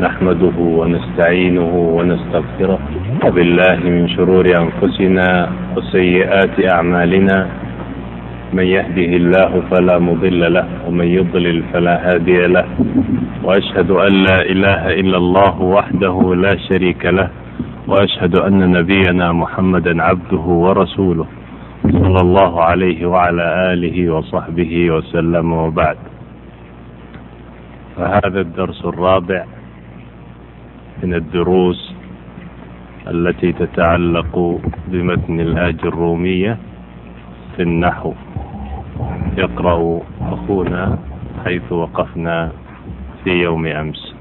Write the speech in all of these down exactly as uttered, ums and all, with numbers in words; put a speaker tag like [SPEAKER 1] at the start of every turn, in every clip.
[SPEAKER 1] نحمده ونستعينه ونستغفره وبالله من شرور أنفسنا وسيئات أعمالنا، من يهده الله فلا مضل له ومن يضلل فلا هادي له، وأشهد أن لا إله إلا الله وحده لا شريك له، وأشهد أن نبينا محمدا عبده ورسوله صلى الله عليه وعلى آله وصحبه وسلم، وبعد. فهذا الدرس الرابع من الدروس التي تتعلق بمتن الآج الرومية في النحو. يقرأ أخونا حيث وقفنا في يوم أمس.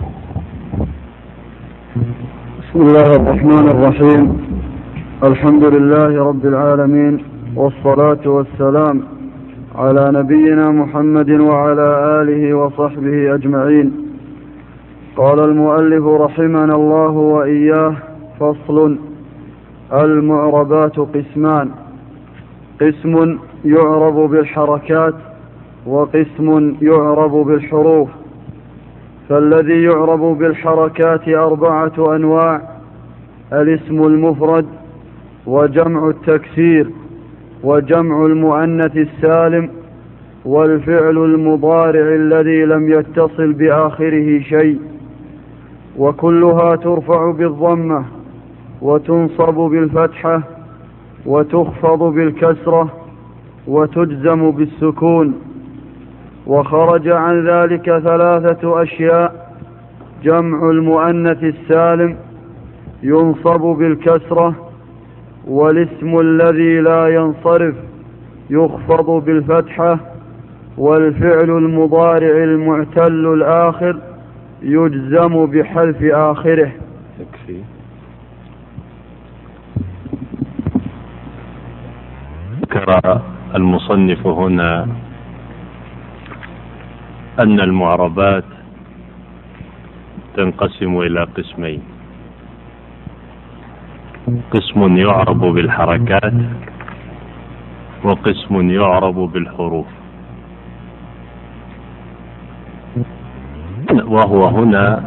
[SPEAKER 2] بسم الله الرحمن الرحيم. الحمد لله رب العالمين، والصلاة والسلام على نبينا محمد وعلى آله وصحبه أجمعين. قال المؤلف رحمنا الله وإياه: فصل. المعربات قسمان: قسم يعرب بالحركات، وقسم يعرب بالحروف. فالذي يعرب بالحركات أربعة أنواع: الاسم المفرد، وجمع التكسير، وجمع المؤنث السالم، والفعل المضارع الذي لم يتصل بآخره شيء، وكلها ترفع بالضمة وتنصب بالفتحة وتخفض بالكسرة وتجزم بالسكون. وخرج عن ذلك ثلاثة أشياء: جمع المؤنث السالم ينصب بالكسرة، والاسم الذي لا ينصرف يخفض بالفتحة، والفعل المضارع المعتل الآخر يجزم بحذف آخره.
[SPEAKER 1] يكفي. ذكر المصنف هنا أن المعربات تنقسم إلى قسمين: قسم يعرب بالحركات، وقسم يعرب بالحروف. وهو هنا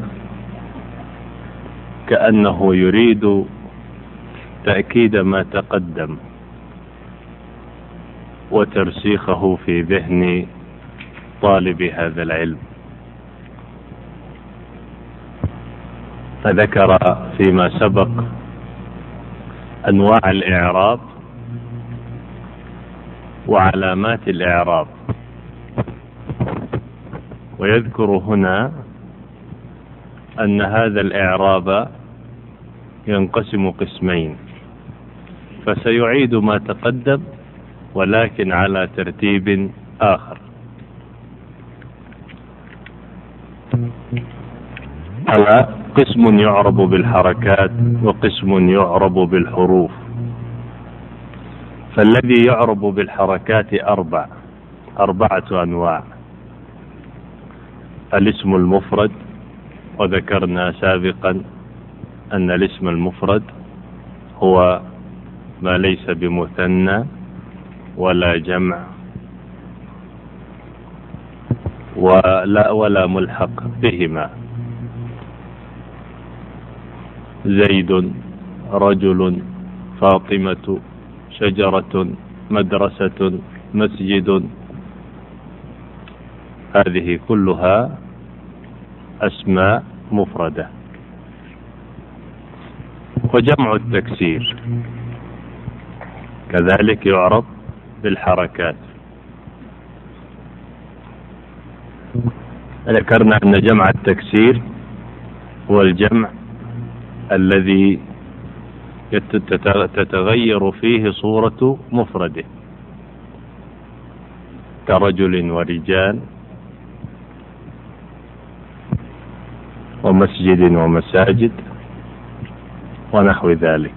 [SPEAKER 1] كأنه يريد تأكيد ما تقدم وترسيخه في ذهن طالب هذا العلم. فذكر فيما سبق أنواع الإعراب وعلامات الإعراب، ويذكر هنا أن هذا الإعراب ينقسم قسمين، فسيعيد ما تقدم ولكن على ترتيب آخر. على قسم يعرب بالحركات، وقسم يعرب بالحروف. فالذي يعرب بالحركات أربع أربعة أنواع: الاسم المفرد، وذكرنا سابقا أن الاسم المفرد هو ما ليس بمثنى ولا جمع ولا ولا ملحق بهما. زيد، رجل، فاطمة، شجرة، مدرسة، مسجد. هذه كلها أسماء مفردة. وجمع التكسير كذلك يعرب بالحركات. ذكرنا أن جمع التكسير هو الجمع الذي تتغير فيه صورة مفرده، كرجل ورجال ومسجد ومساجد ونحو ذلك.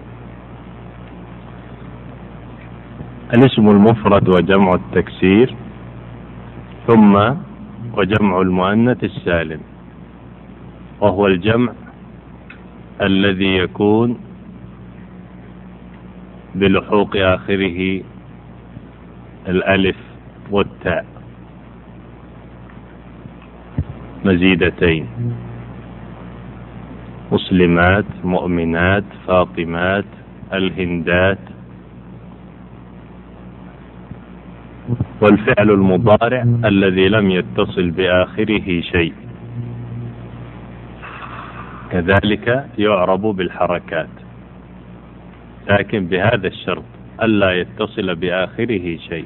[SPEAKER 1] الاسم المفرد وجمع التكسير، ثم وجمع المؤنث السالم، وهو الجمع الذي يكون بلحوق آخره الألف والتاء مزيدتين، مسلمات، مؤمنات، فاطمات، الهندات. والفعل المضارع الذي لم يتصل بآخره شيء كذلك يعرب بالحركات، لكن بهذا الشرط ألا يتصل بآخره شيء.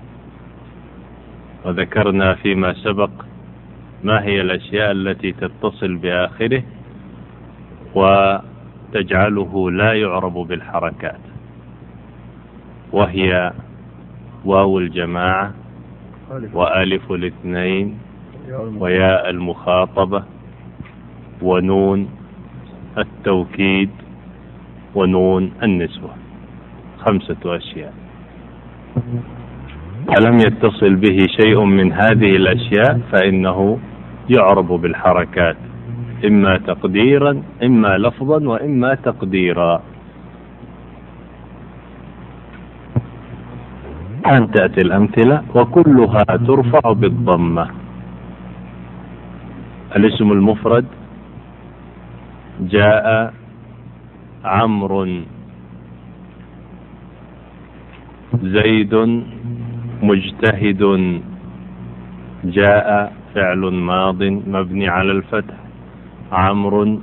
[SPEAKER 1] وذكرنا فيما سبق ما هي الأشياء التي تتصل بآخره وتجعله لا يعرب بالحركات، وهي واو الجماعة وألف الاثنين وياء المخاطبة ونون التوكيد ونون النسوة، خمسة أشياء. فلم يتصل به شيء من هذه الأشياء فإنه يعرب بالحركات، إما تقديرا إما لفظا وإما تقديرا. أن تأتي الأمثلة وكلها ترفع بالضمة. الاسم المفرد: جاء عمرو، زيد مجتهد. جاء فعل ماض مبني على الفتح، عمرو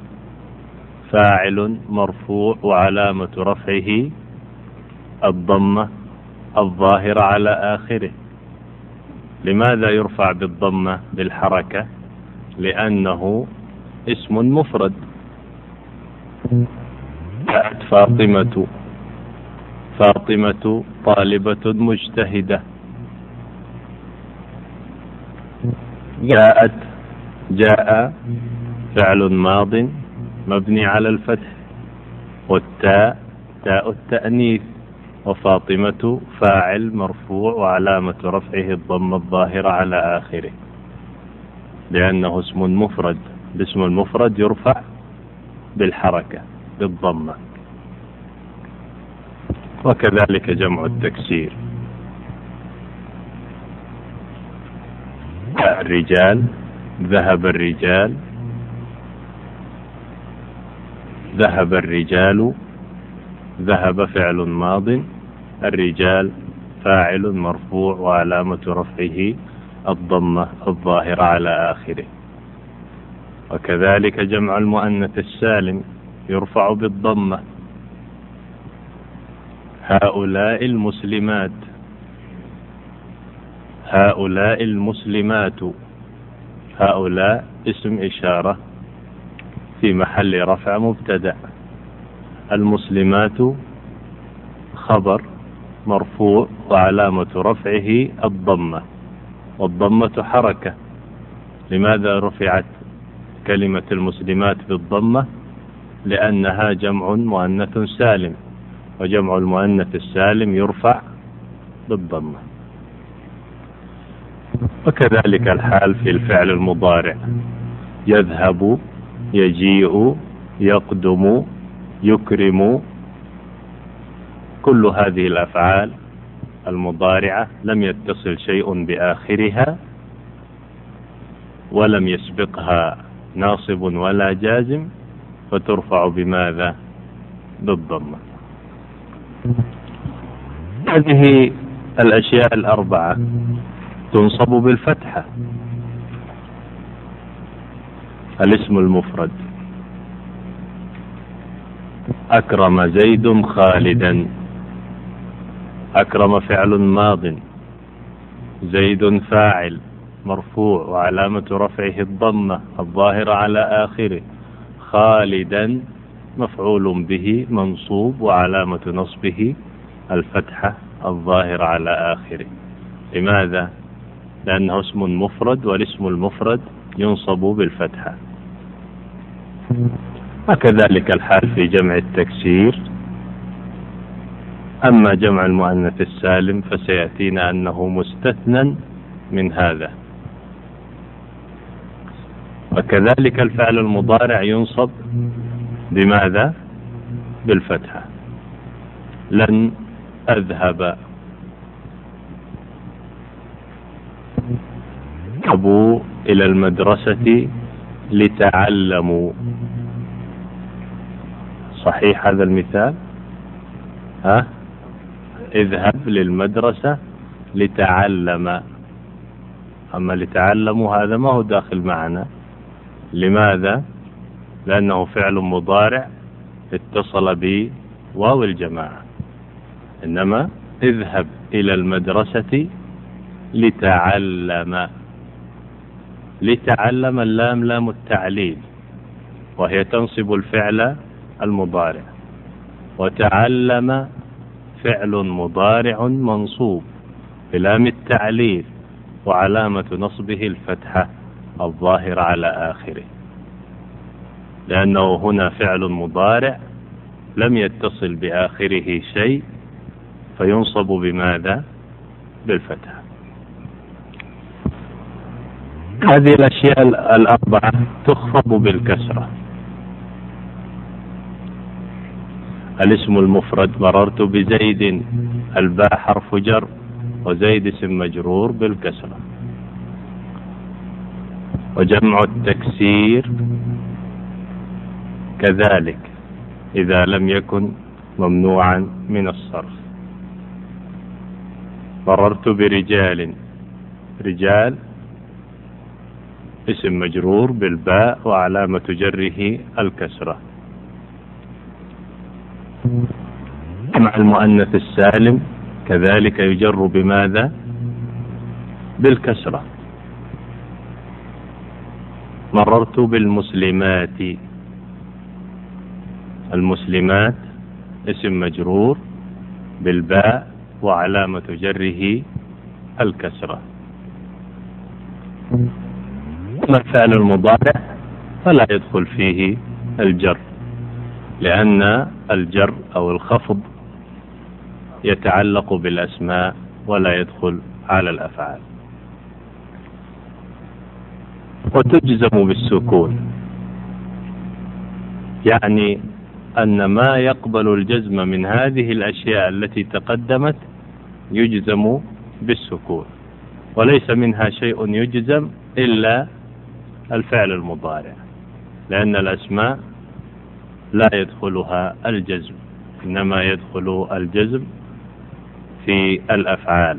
[SPEAKER 1] فاعل مرفوع وعلامة رفعه الضمة الظاهرة على آخره. لماذا يرفع بالضمة بالحركة؟ لأنه اسم مفرد. جاءت فاطمة، فاطمة طالبة مجتهدة. جاءت، جاء فعل ماض مبني على الفتح والتاء تاء التأنيث، وفاطمة فاعل مرفوع وعلامة رفعه الضمة الظاهرة على آخره لأنه اسم مفرد. الاسم المفرد يرفع بالحركة بالضمة. وكذلك جمع التكسير: الرجال، ذهب الرجال، ذهب الرجال. ذهب فعل ماض، الرجال فاعل مرفوع وعلامة رفعه الضمة الظاهرة على آخره. وكذلك جمع المؤنث السالم يرفع بالضمة: هؤلاء المسلمات، هؤلاء المسلمات. هؤلاء اسم إشارة في محل رفع مبتدأ، المسلمات خبر مرفوع وعلامة رفعه الضمة، والضمة حركة. لماذا رفعت كلمة المسلمات بالضمة؟ لأنها جمع مؤنث سالم، وجمع المؤنث السالم يرفع بالضمة. وكذلك الحال في الفعل المضارع: يذهب، يجيء، يقدم، يكرم. كل هذه الأفعال المضارعة لم يتصل شيء بآخرها ولم يسبقها ناصب ولا جازم، فترفع بماذا؟ بالضمة. هذه الأشياء الأربعة تنصب بالفتحة. الاسم المفرد: أكرم زيد خالدا. أكرم فعل ماض، زيد فاعل مرفوع وعلامة رفعه الضمة الظاهرة على آخره، خالدا مفعول به منصوب وعلامة نصبه الفتحة الظاهرة على آخره. لماذا؟ لأنه اسم مفرد، والاسم المفرد ينصب بالفتحة. وكذلك الحال في جمع التكسير. أما جمع المؤنث السالم فسيأتينا أنه مستثنى من هذا. وكذلك الفعل المضارع ينصب بماذا؟ بالفتحة. لن أذهب، أبو إلى المدرسة لتعلموا. صحيح هذا المثال؟ ها؟ اذهب للمدرسة لتعلم. أما لتعلموا هذا ما هو داخل معنا. لماذا؟ لأنه فعل مضارع اتصل بواو الجماعة. إنما اذهب إلى المدرسة لتعلم. لتعلم اللام لام التعليل، وهي تنصب الفعل المضارع. وتعلم فعل مضارع منصوب بلام التعليل، وعلامة نصبه الفتحة الظاهرة على آخره، لأنه هنا فعل مضارع لم يتصل بآخره شيء فينصب بماذا؟ بالفتحة. هذه الأشياء الأربعة تخفض بالكسرة. الاسم المفرد مررت بزيد، الباء حرف جر، وزيد اسم مجرور بالكسرة. وجمع التكسير كذلك إذا لم يكن ممنوعا من الصرف. مررت برجال، رجال اسم مجرور بالباء وعلامة جره الكسرة. مع المؤنث السالم كذلك يجر بماذا؟ بالكسرة. مررت بالمسلمات، المسلمات اسم مجرور بالباء وعلامة جره الكسرة. أما الفعل المضارع فلا يدخل فيه الجر، لأن الجر أو الخفض يتعلق بالأسماء ولا يدخل على الأفعال. وتجزم بالسكون، يعني أن ما يقبل الجزم من هذه الأشياء التي تقدمت يجزم بالسكون، وليس منها شيء يجزم إلا الفعل المضارع، لأن الأسماء لا يدخلها الجزم، إنما يدخل الجزم في الأفعال.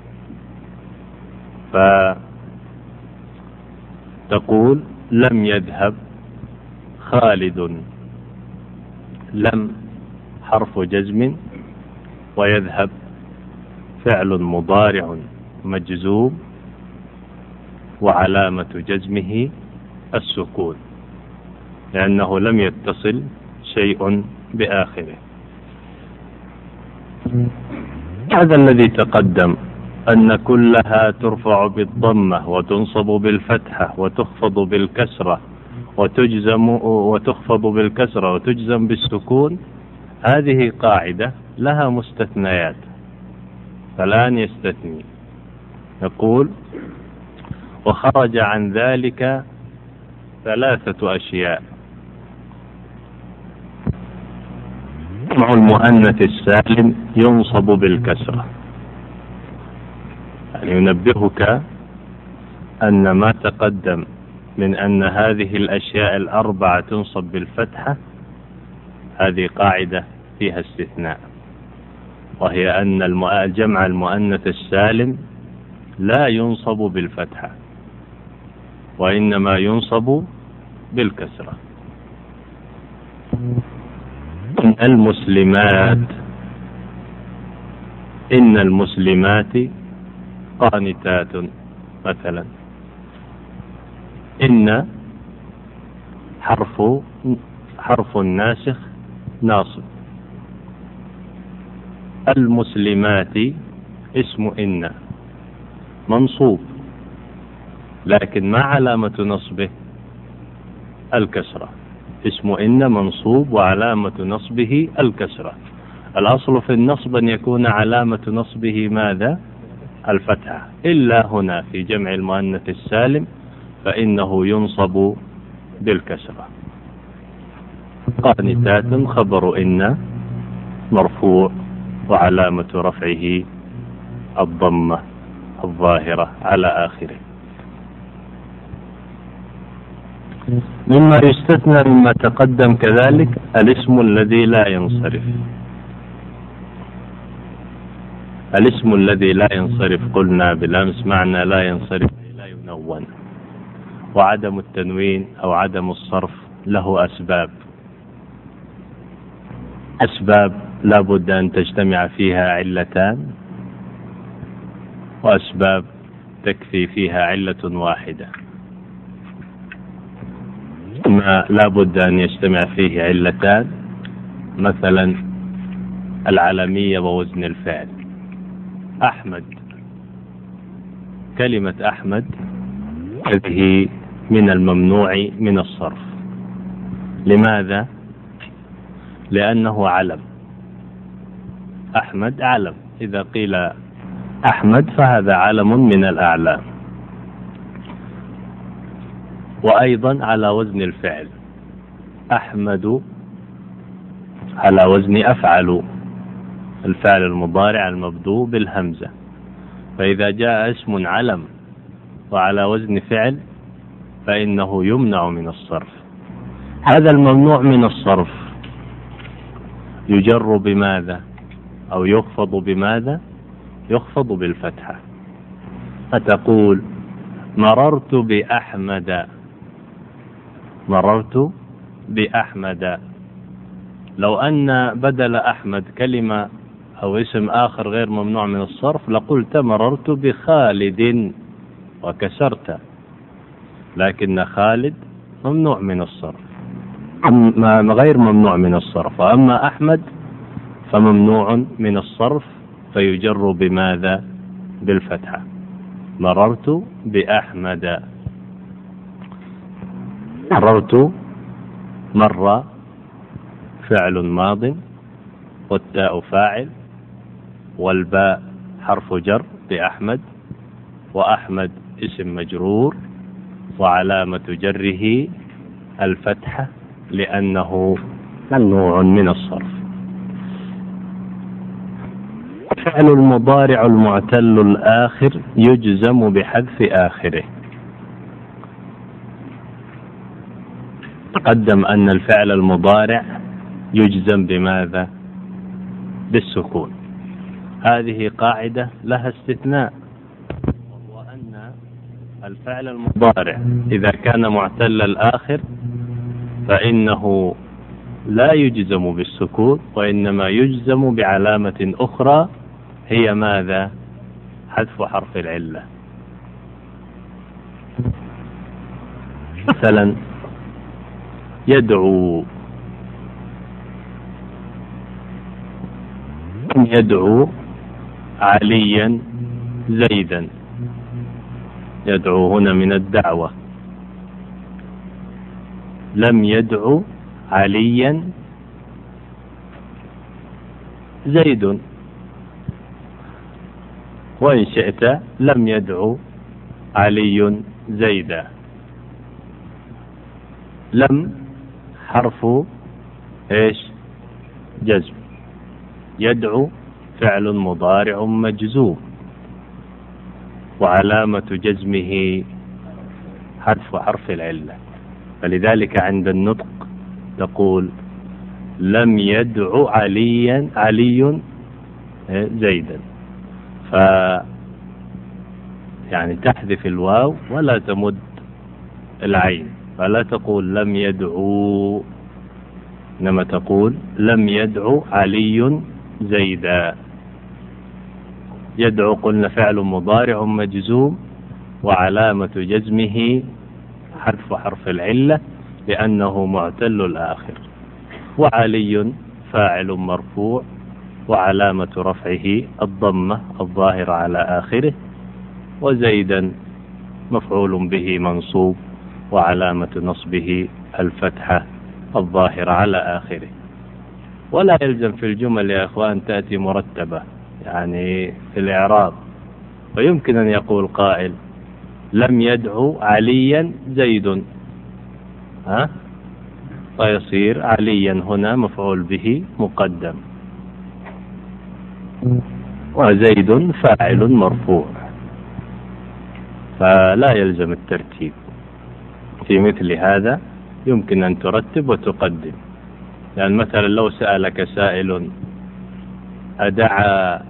[SPEAKER 1] فتقول لم يذهب خالد، لم حرف جزم، ويذهب فعل مضارع مجزوم وعلامة جزمه السكون، لأنه لم يتصل شيء بآخره. هذا الذي تقدم أن كلها ترفع بالضمة وتنصب بالفتحة وتخفض بالكسرة وتجزم وتخفض بالكسرة وتجزم بالسكون، هذه قاعدة لها مستثنيات. فالآن يستثني، يقول وخرج عن ذلك ثلاثة أشياء. جمع المؤنث السالم ينصب بالكسرة، يعني ينبهك أن ما تقدم من أن هذه الأشياء الأربعة تنصب بالفتحة هذه قاعدة فيها استثناء، وهي أن الجمع المؤنث السالم لا ينصب بالفتحة وإنما ينصب بالكسرة. إن المسلمات، إن المسلمات قانتات مثلا. إن حرف حرف ناسخ ناصب. المسلمات اسم إن منصوب، لكن ما علامة نصبه؟ الكسرة. اسم إن منصوب وعلامة نصبه الكسرة. الأصل في النصب أن يكون علامة نصبه ماذا؟ الفتحة، إلا هنا في جمع المؤنث السالم فإنه ينصب بالكسرة. قانتات خبر إن مرفوع وعلامة رفعه الضمة الظاهرة على آخره. مما يستثنى مما تقدم كذلك الاسم الذي لا ينصرف. الاسم الذي لا ينصرف قلنا بالأمس معنى لا ينصرف لا ينون، وعدم التنوين أو عدم الصرف له أسباب. أسباب لا بد أن تجتمع فيها علتان، وأسباب تكفي فيها علة واحدة. ما لا بد أن يجتمع فيه علتان، مثلا العلمية ووزن الفعل. أحمد، كلمة أحمد هذه من الممنوع من الصرف. لماذا؟ لأنه علم. أحمد علم، إذا قيل أحمد فهذا علم من الأعلام. وأيضا على وزن الفعل، أحمد على وزن أفعل، الفعل المضارع المبدوء بالهمزة. فإذا جاء اسم علم وعلى وزن فعل فإنه يمنع من الصرف. هذا الممنوع من الصرف يجر بماذا أو يخفض بماذا؟ يخفض بالفتحة. فتقول مررت بأحمد، مررت بأحمد. لو أن بدل أحمد كلمة أو اسم آخر غير ممنوع من الصرف لقلت مررت بخالد وكسرت، لكن خالد ممنوع من الصرف، غير ممنوع من الصرف. وأما أحمد فممنوع من الصرف فيجر بماذا؟ بالفتحة. مررت بأحمد. مررت مر فعل ماض والتاء فاعل والباء حرف جر بأحمد، وأحمد اسم مجرور وعلامة جره الفتحة لأنه ممنوع من الصرف. فعل المضارع المعتل الآخر يجزم بحذف آخره. تقدم أن الفعل المضارع يجزم بماذا؟ بالسكون. هذه قاعدة لها استثناء، وهو أن الفعل المضارع إذا كان معتل الآخر فإنه لا يجزم بالسكون، وإنما يجزم بعلامة أخرى هي ماذا؟ حذف حرف العلة. مثلا يدعو، يدعو عليا زيدا. يدعو هنا من الدعوة. لم يدعو عليا زيد. وإن شئت لم يدعو علي زيدا. لم حرف ايش؟ جزم. يدعو فعل مضارع مجزوم وعلامة جزمه حذف حرف العلة، فلذلك عند النطق تقول لم يدعو عليا علي زيدا، ف يعني تحذف الواو ولا تمد العين، فلا تقول لم يدعو، إنما تقول لم يدعو علي زيدا. يدعو قلنا فعل مضارع مجزوم وعلامة جزمه حذف حرف العلة لأنه معتل الآخر. وعلي فاعل مرفوع وعلامة رفعه الضمة الظاهرة على آخره. وزيدا مفعول به منصوب وعلامة نصبه الفتحة الظاهرة على آخره. ولا يلزم في الجمل يا أخوان تأتي مرتبة يعني في الإعراب، ويمكن أن يقول قائل لم يدعو عليا زيد، ها؟ فيصير عليا هنا مفعول به مقدم وزيد فاعل مرفوع، فلا يلزم الترتيب. في مثل هذا يمكن أن ترتب وتقدم. يعني مثلا لو سألك سائل أدعى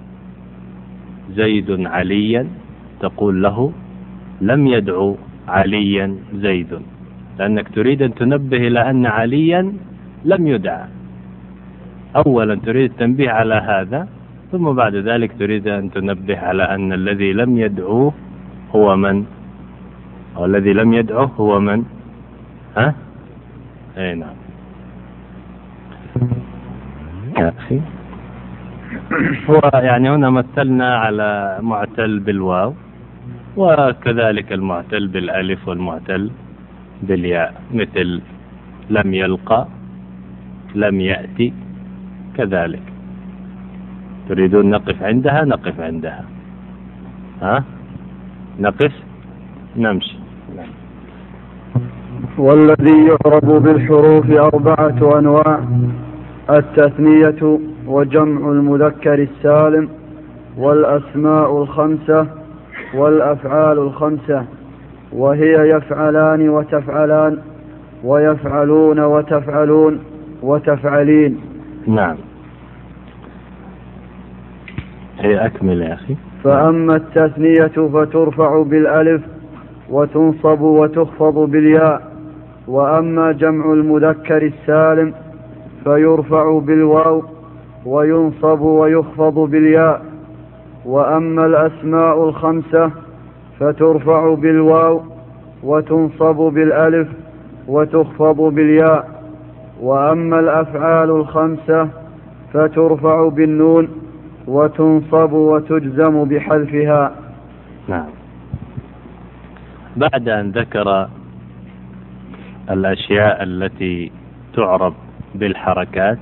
[SPEAKER 1] زيد عليا، تقول له لم يدعو عليا زيد، لأنك تريد أن تنبه إلى أن عليا لم يدعى. أولا تريد التنبيه على هذا، ثم بعد ذلك تريد أن تنبه على أن الذي لم يدعوه هو من، أو الذي لم يدعوه هو من. ها؟ أي نعم يا أخي. هو يعني هنا مثلنا على معتل بالواو، وكذلك المعتل بالألف والمعتل بالياء، مثل لم يلقى، لم يأتي كذلك. تريدون نقف عندها؟ نقف عندها. ها؟ نقف نمشي.
[SPEAKER 2] والذي يعرب بالحروف أربعة أنواع: التثنية وجمع المذكر السالم، والأسماء الخمسة، والأفعال الخمسة، وهي يفعلان وتفعلان، ويفعلون وتفعلون وتفعلين.
[SPEAKER 1] نعم. هي أكمل يا أخي.
[SPEAKER 2] فأما التثنية فترفع بالألف وتنصب وتخفض بالياء، وأما جمع المذكر السالم فيرفع بالواو وينصب ويخفض بالياء، وأما الأسماء الخمسة فترفع بالواو وتنصب بالألف وتخفض بالياء، وأما الأفعال الخمسة فترفع بالنون وتنصب وتجزم بحذفها.
[SPEAKER 1] نعم. بعد أن ذكر الأشياء التي تعرب بالحركات،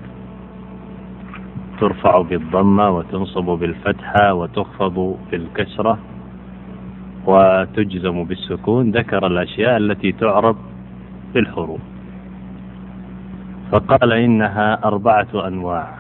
[SPEAKER 1] ترفع بالضمة وتنصب بالفتحة وتخفض بالكسرة وتجزم بالسكون، ذكر الأشياء التي تعرب بالحروف، فقال إنها أربعة أنواع: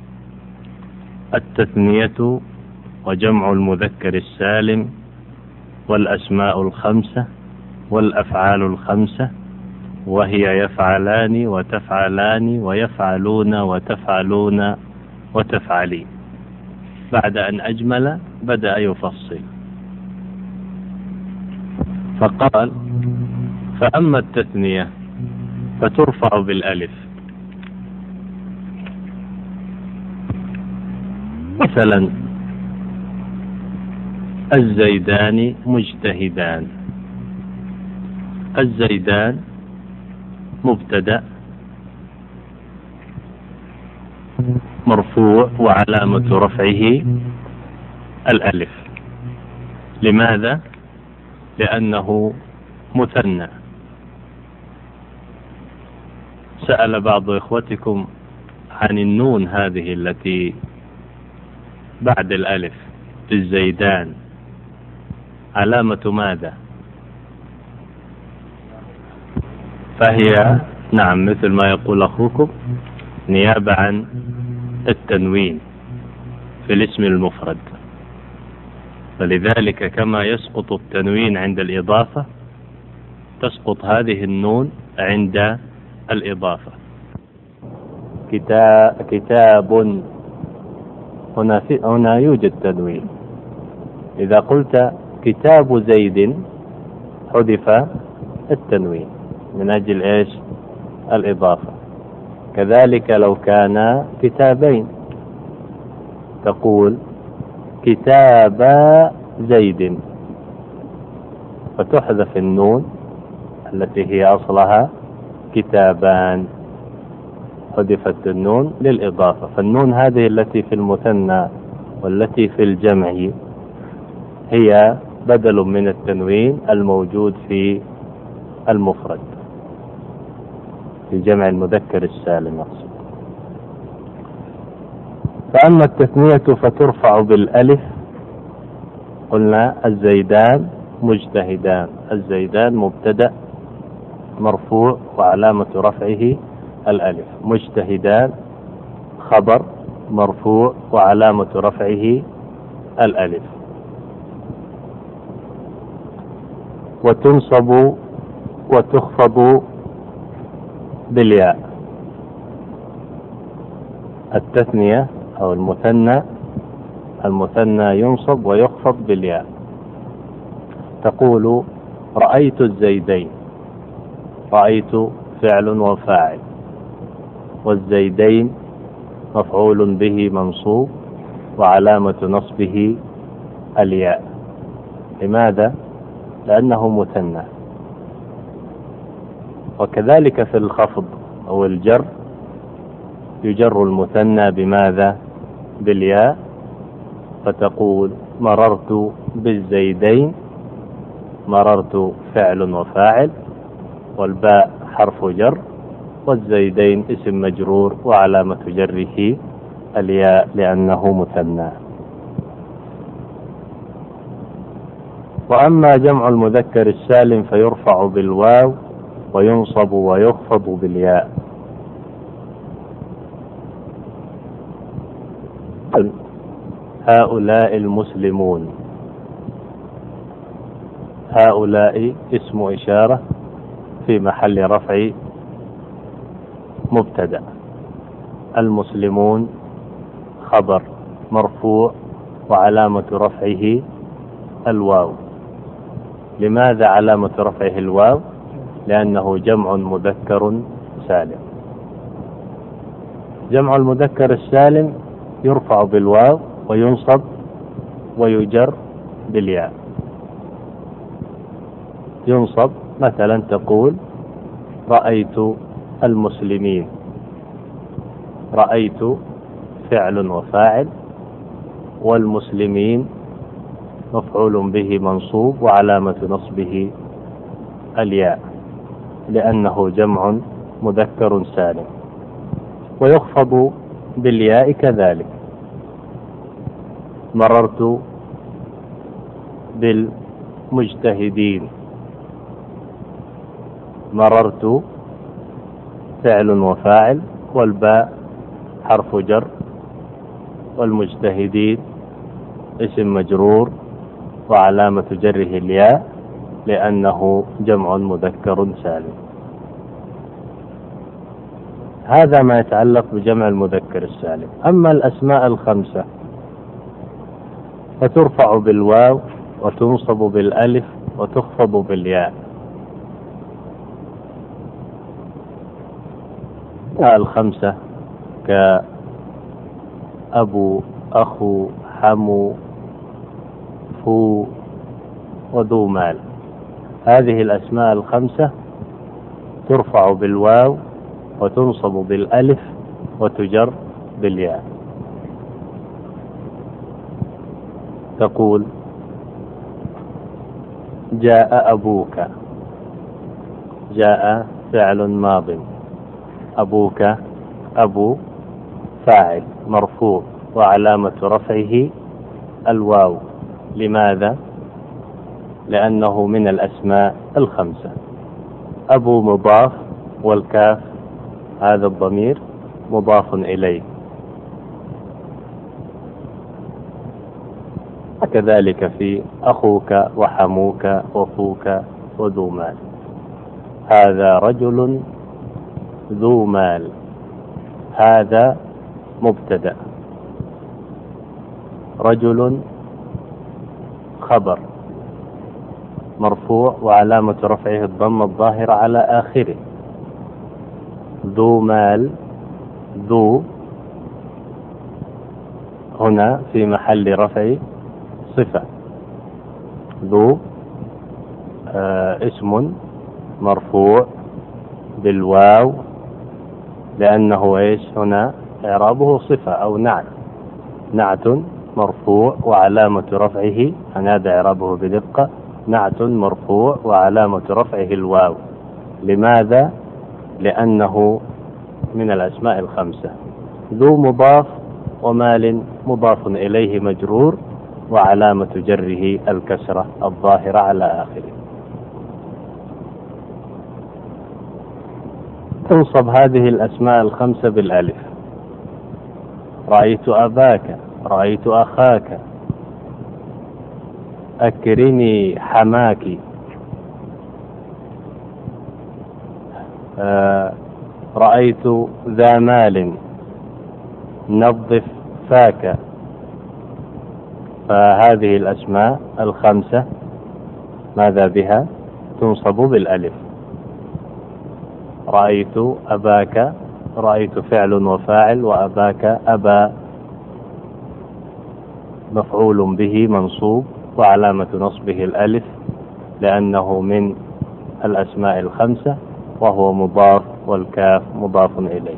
[SPEAKER 1] التثنية وجمع المذكر السالم، والأسماء الخمسة، والأفعال الخمسة، وهي يفعلان وتفعلان ويفعلون وتفعلون وتفعلين. بعد أن أجمل بدأ يفصل، فقال: فأما التثنية فترفع بالألف، مثلا الزيدان مجتهدان. الزيدان مبتدأ مرفوع وعلامة رفعه الألف. لماذا؟ لأنه مثنى. سأل بعض إخوتكم عن النون هذه التي بعد الألف في الزيدان، علامة ماذا؟ فهي نعم مثل ما يقول أخوكم نيابة عن التنوين في الاسم المفرد، فلذلك كما يسقط التنوين عند الإضافة تسقط هذه النون عند الإضافة. كتاب, كتاب هنا, في هنا يوجد تنوين. إذا قلت كتاب زيد حذف التنوين من أجل إيش؟ الإضافة. كذلك لو كان كتابين تقول كتاب زيد، فتحذف النون التي هي أصلها كتابان، حذفت النون للإضافة. فالنون هذه التي في المثنى والتي في الجمع هي بدل من التنوين الموجود في المفرد، في جمع المذكر السالم أقصد. فأما التثنية فترفع بالألف، قلنا الزيدان مجتهدان. الزيدان مبتدأ مرفوع وعلامة رفعه الألف، مجتهدان خبر مرفوع وعلامة رفعه الألف. وتنصب وتخفض بالياء. التثنية أو المثنى المثنى ينصب ويخفض بالياء. تقول رأيت الزيدين. رأيت فعل وفاعل، والزيدين مفعول به منصوب وعلامة نصبه الياء. لماذا؟ لأنه مثنى. وكذلك في الخفض أو الجر يجر المثنى بماذا؟ بالياء. فتقول مررت بالزيدين. مررت فعل وفاعل، والباء حرف جر، والزيدين اسم مجرور وعلامة جره الياء لأنه مثنى. وأما جمع المذكر السالم فيرفع بالواو وينصب ويخفض بالياء. هؤلاء المسلمون. هؤلاء اسم إشارة في محل رفع مبتدأ. المسلمون خبر مرفوع وعلامة رفعه الواو. لماذا علامة رفعه الواو؟ لأنه جمع مذكر سالم. جمع المذكر السالم يرفع بالواو وينصب ويجر بالياء. ينصب مثلا تقول رأيت المسلمين. رأيت فعل وفاعل، والمسلمين مفعول به منصوب وعلامة نصبه الياء لأنه جمع مذكر سالم. ويخفض بالياء كذلك. مررت بالمجتهدين. مررت فعل وفاعل، والباء حرف جر، والمجتهدين اسم مجرور وعلامة جره الياء لأنه جمع مذكر سالم. هذا ما يتعلق بجمع المذكر السالم. أما الأسماء الخمسة فترفع بالواو وتنصب بالألف وتخفض بالياء. الخمسة كأبو، أخو، حمو، فو، وذو مال. هذه الأسماء الخمسة ترفع بالواو وتنصب بالألف وتجر بالياء. تقول جاء أبوك. جاء فعل ماض، أبوك أبو فاعل مرفوع وعلامة رفعه الواو. لماذا؟ لأنه من الأسماء الخمسة. أبو مضاف، والكاف هذا الضمير مضاف إليه. كذلك في أخوك وحموك وفوك وذو مال. هذا رجل ذو مال. هذا مبتدأ. رجل خبر مرفوع وعلامة رفعه الضمة الظاهرة على آخره. ذو مال، ذو هنا في محل رفع صفة. ذو آه اسم مرفوع بالواو لأنه إيش هنا إعرابه صفة أو نعت. نعت مرفوع وعلامة رفعه، هذا إعرابه بدقة، نعت مرفوع وعلامة رفعه الواو. لماذا؟ لأنه من الأسماء الخمسة. ذو مضاف، ومال مضاف إليه مجرور وعلامة جره الكسرة الظاهرة على آخره. تنصب هذه الأسماء الخمسة بالألف. رأيت أباك، رأيت أخاك، أكرمي حماك، آه رأيت ذا مال نظف فاك. فهذه الأسماء الخمسة ماذا بها؟ تنصب بالألف. رأيت أباك، رأيت فعل وفاعل، وأباك أبا مفعول به منصوب وعلامة نصبه الألف لأنه من الأسماء الخمسة وهو مضاف، والكاف مضاف إليه.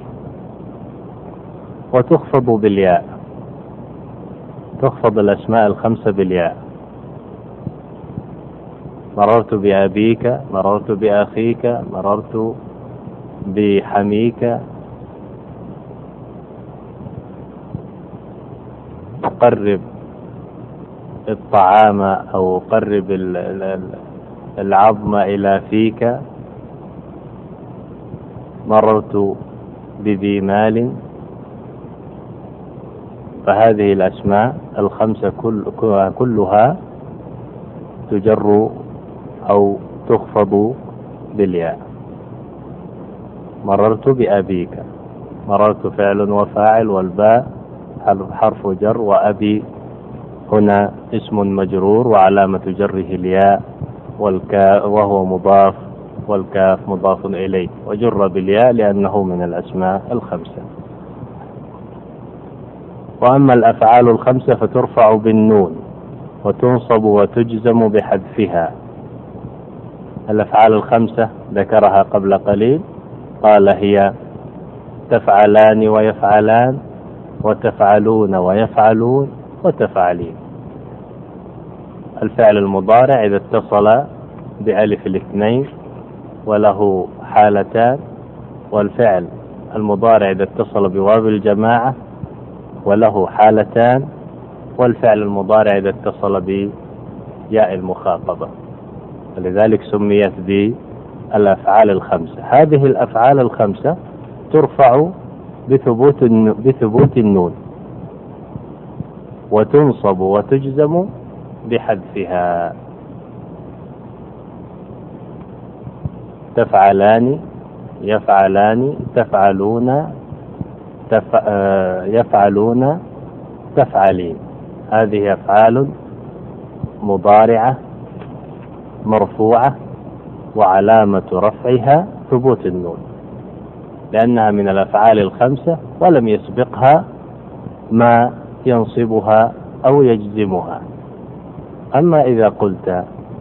[SPEAKER 1] وتخفض بالياء، تخفض الأسماء الخمسة بالياء. مررت بأبيك، مررت بأخيك، مررت بحميك. قرب الطعام أو قرب العظم إلى فيك. مررت بذي مال. فهذه الأسماء الخمسة كل كلها تجر أو تخفض بالياء. مررت بأبيك، مررت فعل وفاعل، والباء حرف جر، وأبي هنا اسم مجرور وعلامة جره الياء، والكاف وهو مضاف، والكاف مضاف إليه، وجر بالياء لأنه من الأسماء الخمسة. وأما الأفعال الخمسة فترفع بالنون وتنصب وتجزم بحذفها. الأفعال الخمسة ذكرها قبل قليل، قال هي تفعلان ويفعلان، وتفعلون ويفعلون، وتفعلين. الفعل المضارع إذا اتصل بألف الاثنين وله حالتان، والفعل المضارع إذا اتصل بواو الجماعة وله حالتان، والفعل المضارع إذا اتصل بياء المخاطبة، ولذلك سميت بالأفعال الخمسة. هذه الأفعال الخمسة ترفع بثبوت بثبوت النون وتنصب وتجزم بحذفها. تفعلان، يفعلان، تفعلون، تف... يفعلون، تفعلين. هذه أفعال مضارعة مرفوعة وعلامة رفعها ثبوت النون لأنها من الأفعال الخمسة ولم يسبقها ما ينصبها أو يجزمها. أما إذا قلت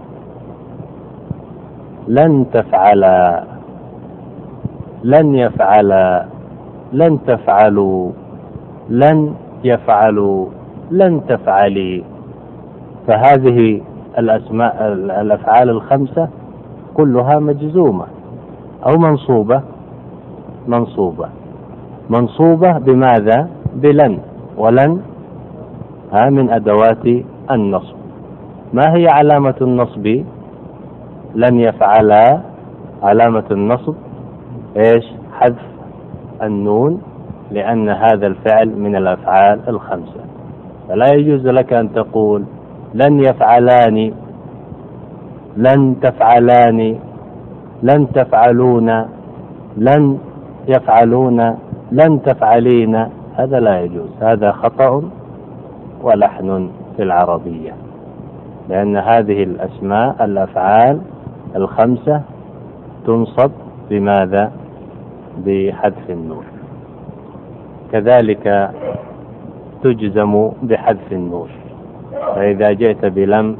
[SPEAKER 1] لن تفعلا، لن يفعلا، لن تفعلوا، لن يفعلوا، لن تفعلي، فهذه الأسماء الأفعال الخمسة كلها مجزومة أو منصوبة. منصوبة منصوبة بماذا؟ بلن، ولن ها من أدوات النصب. ما هي علامة النصب؟ لن يفعلا علامة النصب إيش؟ حذف النون، لأن هذا الفعل من الأفعال الخمسة. فلا يجوز لك أن تقول لن يفعلان، لن تفعلان، لن تفعلون، لن يفعلون، لن تفعلين. هذا لا يجوز، هذا خطأ ولحن في العربية، لأن هذه الأسماء الأفعال الخمسة تنصب بماذا؟ بحذف النون. كذلك تجزم بحذف النون. فإذا جئت بلم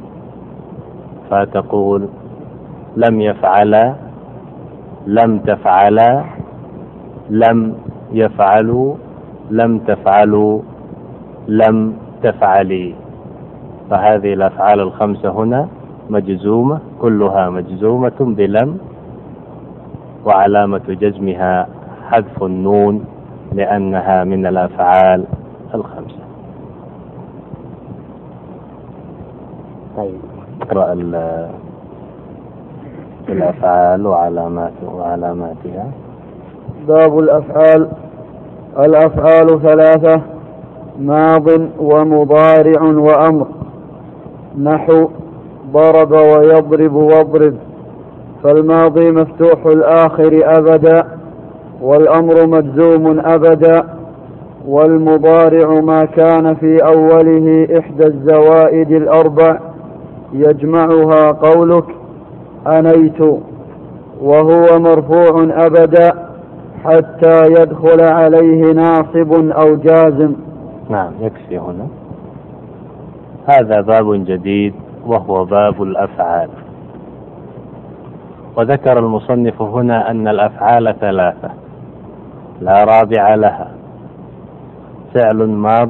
[SPEAKER 1] فتقول لم يفعلا، لم تفعلا، لم يفعلوا، لم تفعلوا، لم تفعلي. فهذه الأفعال الخمسة هنا مجزومة، كلها مجزومة بلم، وعلامة جزمها حذف النون لأنها من الأفعال الخمسة. اقرأ الأفعال وعلامات وعلاماتها.
[SPEAKER 2] باب الأفعال. الأفعال ثلاثة: ماض ومضارع وأمر. نحو ضرب ويضرب واضرب، فالماضي مفتوح الآخر أبدا والأمر مجزوم أبدا، والمضارع ما كان في أوله إحدى الزوائد الأربع يجمعها قولك أنيت، وهو مرفوع أبدا حتى يدخل عليه ناصب أو جازم.
[SPEAKER 1] نعم، يكفي هنا. هذا باب جديد وهو باب الأفعال. وذكر المصنف هنا أن الأفعال ثلاثة لا رابع لها: فعل ماض،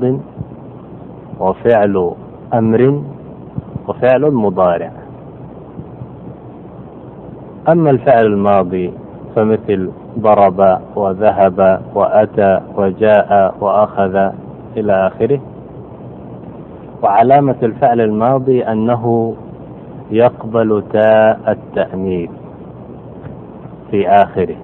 [SPEAKER 1] وفعل أمر، وفعل مضارع. أما الفعل الماضي فمثل ضرب وذهب وأتى وجاء وأخذ إلى آخره. وعلامة الفعل الماضي أنه يقبل تاء التأنيث في آخره.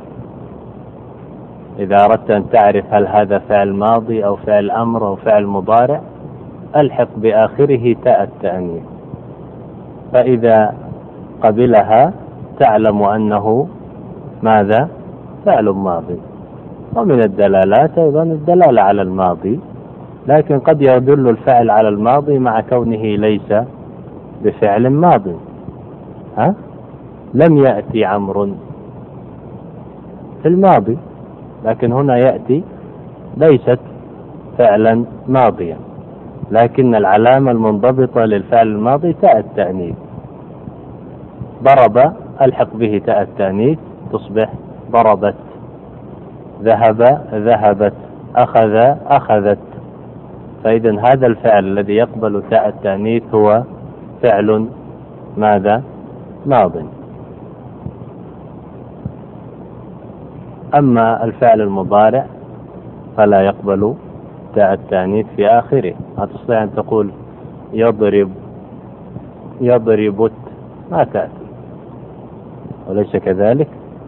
[SPEAKER 1] إذا أردت أن تعرف هل هذا فعل ماضي أو فعل أمر أو فعل مضارع، ألحق بآخره تاء التأنيث، فإذا قبلها تعلم أنه ماذا؟ فعل ماضي. ومن الدلالات أيضا الدلالة على الماضي، لكن قد يدل الفعل على الماضي مع كونه ليس بفعل ماضي. ها؟ لم يأتي عمرو في الماضي، لكن هنا يأتي ليست فعلا ماضيا، لكن العلامة المنضبطة للفعل الماضي تاء التأنيث. ضرب ألحق به تاء التأنيث تصبح ضربت. ذهب ذهبت. أخذ أخذت. فإذا هذا الفعل الذي يقبل تاء التأنيث هو فعل ماذا؟ ماض. أما الفعل المضارع فلا يقبل تاء التأنيث في آخره. ما تستطيع أن تقول يضرب يضربت، ما تأتي، وليس كذلك.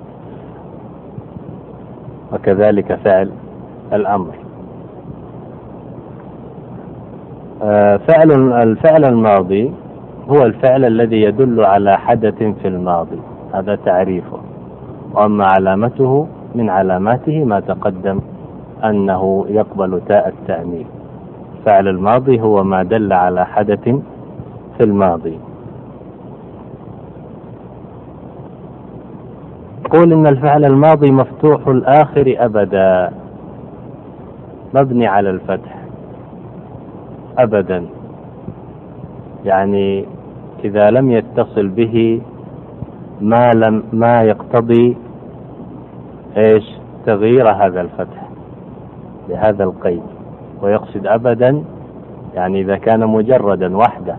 [SPEAKER 1] وكذلك فعل الأمر. فعل الفعل الماضي هو الفعل الذي يدل على حدث في الماضي، هذا تعريفه. وأما علامته من علاماته ما تقدم أنه يقبل تاء التأنيث. فعل الماضي هو ما دل على حدث في الماضي. يقول إن الفعل الماضي مفتوح الآخر أبدا، مبني على الفتح أبدا، يعني إذا لم يتصل به ما لم ما يقتضي إيش تغيير هذا الفتح بهذا القيد. ويقصد أبدا يعني إذا كان مجردا وحده،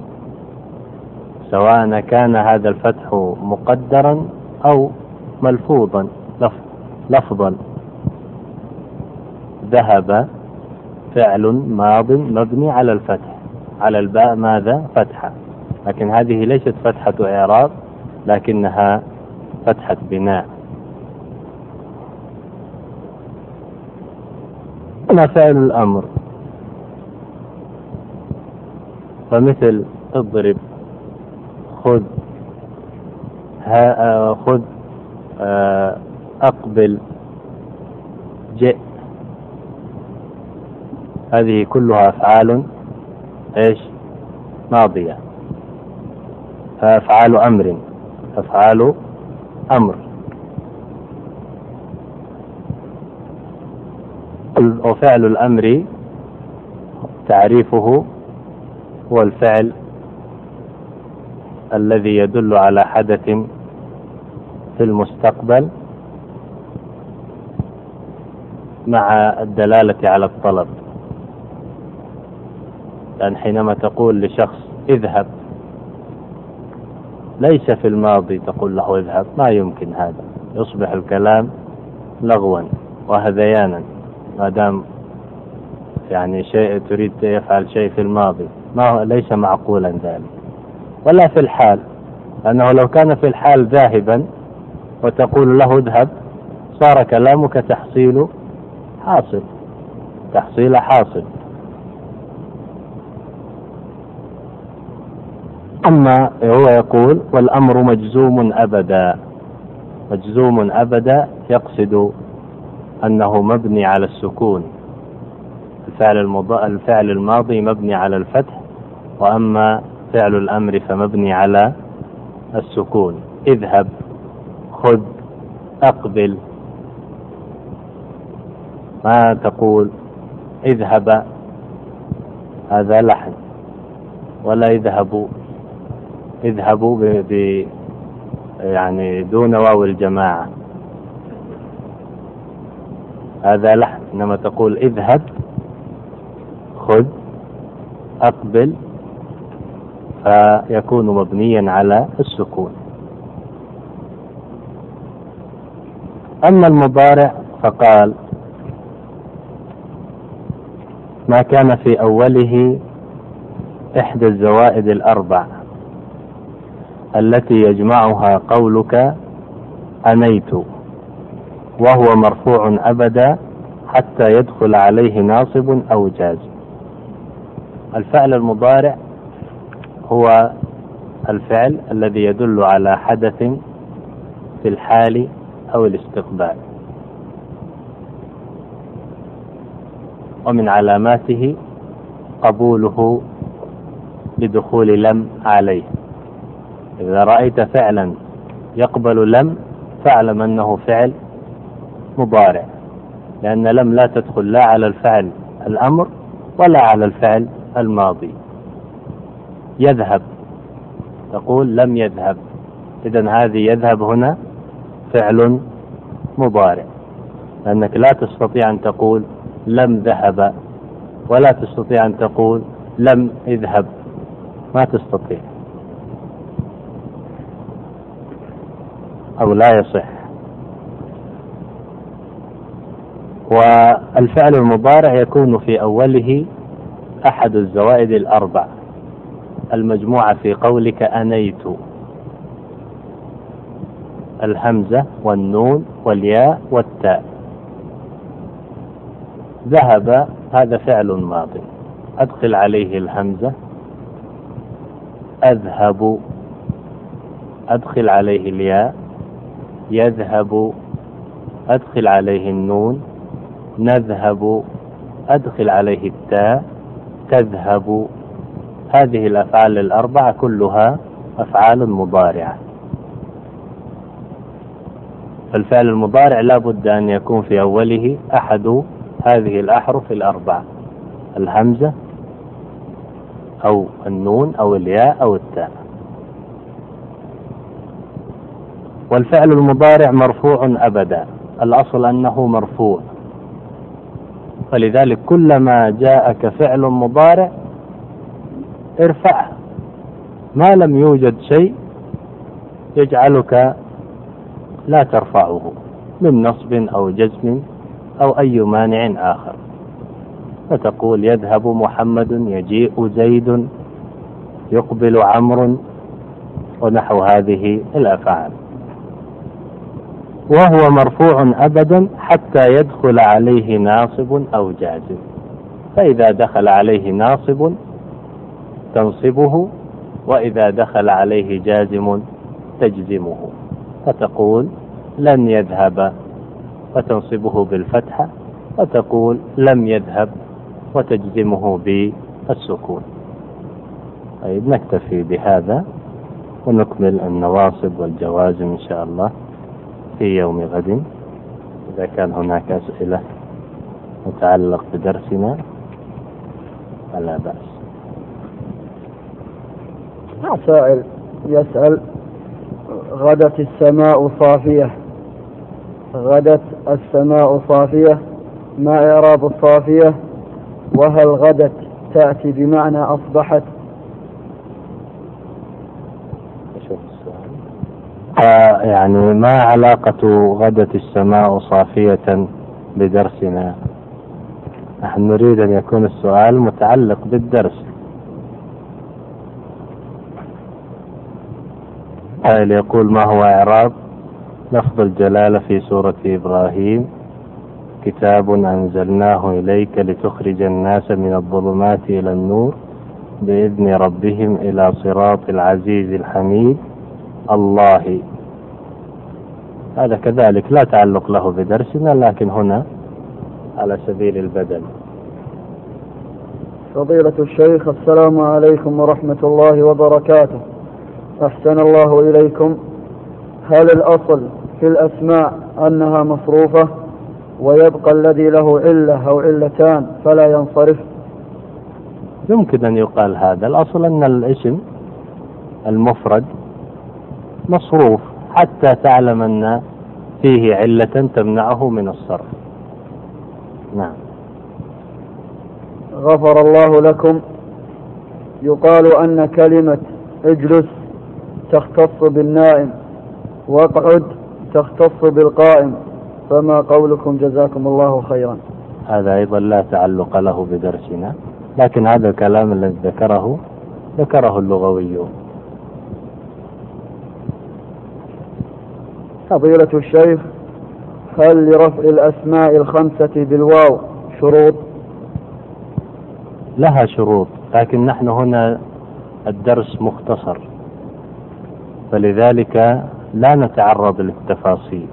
[SPEAKER 1] سواء كان هذا الفتح مقدرا أو ملفوظا لفظا. ذهب فعل ماض مبني على الفتح، على الباء ماذا؟ فتحة، لكن هذه ليست فتحة إعراب، لكنها فتحة بناء. أما فعل الأمر فمثل اضرب، خذ، ها خذ، أقبل، جئ، هذه كلها أفعال إيش؟ ماضية. فأفعال أمر، أفعال أمر. وفعل الأمر تعريفه هو الفعل الذي يدل على حدث في المستقبل مع الدلالة على الطلب. لأن حينما تقول لشخص اذهب ليس في الماضي تقول له اذهب، ما يمكن، هذا يصبح الكلام لغوا وهذيانا ما دام يعني شيء تريد يفعل شيء في الماضي، ما هو ليس معقولا ذلك. ولا في الحال، لأنه لو كان في الحال ذاهبا وتقول له اذهب صار كلامك تحصيل حاصل، تحصيل حاصل. أما هو يقول والأمر مجزوم أبدا، مجزوم أبدا يقصد أنه مبني على السكون، الفعل, المض... الفعل الماضي مبني على الفتح، وأما فعل الأمر فمبني على السكون. اذهب، خذ، أقبل. ما تقول اذهب، هذا لحن، ولا اذهبوا، اذهبوا ب... ب... يعني دون واو الجماعة، هذا لحن. إنما تقول اذهب، خذ، أقبل، فيكون مبنيا على السكون. أما المضارع فقال ما كان في أوله إحدى الزوائد الأربع التي يجمعها قولك أنيت، وهو مرفوع أبدا حتى يدخل عليه ناصب أو جازم. الفعل المضارع هو الفعل الذي يدل على حدث في الحال أو الاستقبال، ومن علاماته قبوله بدخول لم عليه. إذا رأيت فعلا يقبل لم فاعلم أنه فعل مضارع، لأن لم لا تدخل لا على الفعل الأمر ولا على الفعل الماضي. يذهب، تقول لم يذهب، إذن هذه يذهب هنا فعل مضارع، لأنك لا تستطيع أن تقول لم ذهب، ولا تستطيع أن تقول لم اذهب، ما تستطيع أو لا يصح. والفعل المضارع يكون في أوله أحد الزوائد الأربع المجموعة في قولك أنيت، الهمزة والنون والياء والتاء. ذهب هذا فعل ماضي، أدخل عليه الهمزة. أذهب أدخل عليه الياء. يذهب أدخل عليه النون. نذهب أدخل عليه التاء. تذهب. هذه الأفعال الأربعة كلها أفعال مضارعة. فالفعل المضارع لا بد أن يكون في أوله أحد هذه الأحرف الأربعة، الهمزة أو النون أو الياء أو التاء. والفعل المضارع مرفوع أبدا، الأصل أنه مرفوع، فلذلك كلما جاءك فعل مضارع ارفعه، ما لم يوجد شيء يجعلك لا ترفعه من نصب أو جزم أو أي مانع آخر. فتقول يذهب محمد، يجيء زيد، يقبل عمرو، ونحو هذه الأفعال. وهو مرفوع أبدا حتى يدخل عليه ناصب أو جازم، فإذا دخل عليه ناصب تنصبه، وإذا دخل عليه جازم تجزمه. فتقول لن يذهب وتنصبه بالفتحة، وتقول لم يذهب وتجزمه بالسكون. طيب نكتفي بهذا ونكمل النواصب والجوازم إن شاء الله في يوم غد. إذا كان هناك أسئلة متعلق بدرسنا فلا بأس.
[SPEAKER 2] سائل يسأل: غدت السماء صافية، غدت السماء صافية، ما إعراب الصافية؟ وهل غدت تأتي بمعنى أصبحت؟
[SPEAKER 1] آه يعني ما علاقة غدت السماء صافية بدرسنا؟ نحن نريد أن يكون السؤال متعلق بالدرس. قائل يقول: ما هو إعراب لفظ الجلالة في سورة إبراهيم: كتاب أنزلناه إليك لتخرج الناس من الظلمات إلى النور بإذن ربهم إلى صراط العزيز الحميد الله. هذا كذلك لا تعلق له بدرسنا، لكن هنا على سبيل البدل.
[SPEAKER 2] فضيلة الشيخ، السلام عليكم ورحمة الله وبركاته. أحسن الله إليكم. هل الأصل في الأسماء أنها مصروفة ويبقى الذي له علة أو علتان فلا ينصرف؟
[SPEAKER 1] يمكن أن يقال هذا. الأصل أن الاسم المفرد مصروف حتى تعلم أن فيه علة تمنعه من الصرف. نعم.
[SPEAKER 2] غفر الله لكم. يقال أن كلمة اجلس تختص بالنائم واقعد تختص بالقائم، فما قولكم جزاكم الله خيرا؟
[SPEAKER 1] هذا أيضا لا تعلق له بدرسنا، لكن هذا الكلام الذي ذكره ذكره اللغويون.
[SPEAKER 2] فضيلة الشيخ، هل لرفع الأسماء الخمسة بالواو شروط؟
[SPEAKER 1] لها شروط، لكن نحن هنا الدرس مختصر، فلذلك لا نتعرض للتفاصيل.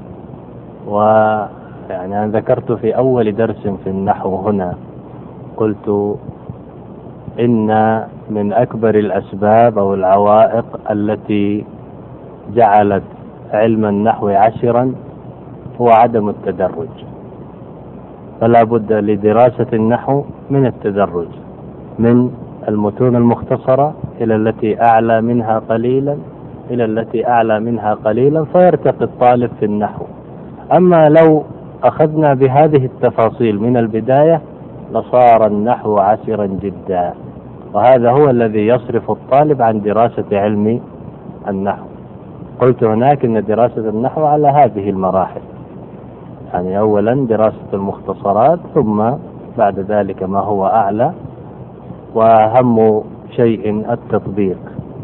[SPEAKER 1] ويعني أنا ذكرت في أول درس في النحو هنا، قلت إن من أكبر الأسباب أو العوائق التي جعلت علم النحو عسرا هو عدم التدرج، فلا بد لدراسة النحو من التدرج، من المتون المختصرة إلى التي أعلى منها قليلا إلى التي أعلى منها قليلا، فيرتقي الطالب في النحو. أما لو أخذنا بهذه التفاصيل من البداية لصار النحو عسرا جدا، وهذا هو الذي يصرف الطالب عن دراسة علم النحو. قلت هناك أن دراسة النحو على هذه المراحل، يعني أولا دراسة المختصرات، ثم بعد ذلك ما هو أعلى، وأهم شيء التطبيق.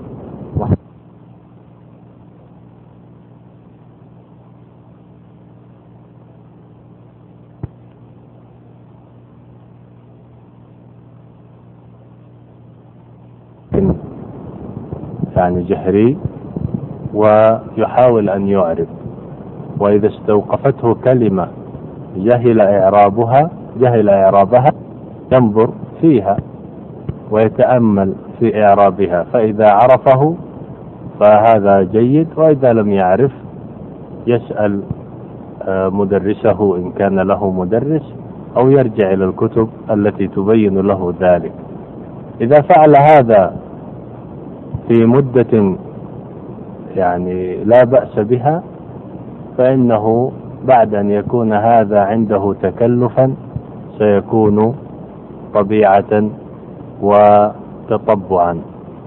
[SPEAKER 1] يعني جهري ويحاول أن يعرب، وإذا استوقفته كلمة جهل إعرابها جهل إعرابها ينظر فيها ويتأمل في إعرابها، فإذا عرفه فهذا جيد، وإذا لم يعرف يسأل مدرسه إن كان له مدرس، أو يرجع إلى الكتب التي تبين له ذلك. إذا فعل هذا في مدة يعني لا بأس بها، فإنه بعد أن يكون هذا عنده تكلفا سيكون طبيعة وتطبعا،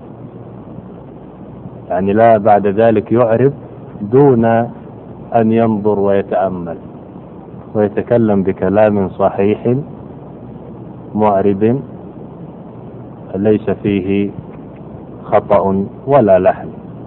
[SPEAKER 1] يعني لا بعد ذلك يعرب دون أن ينظر ويتأمل ويتكلم بكلام صحيح معرب ليس فيه خطأ ولا لحن.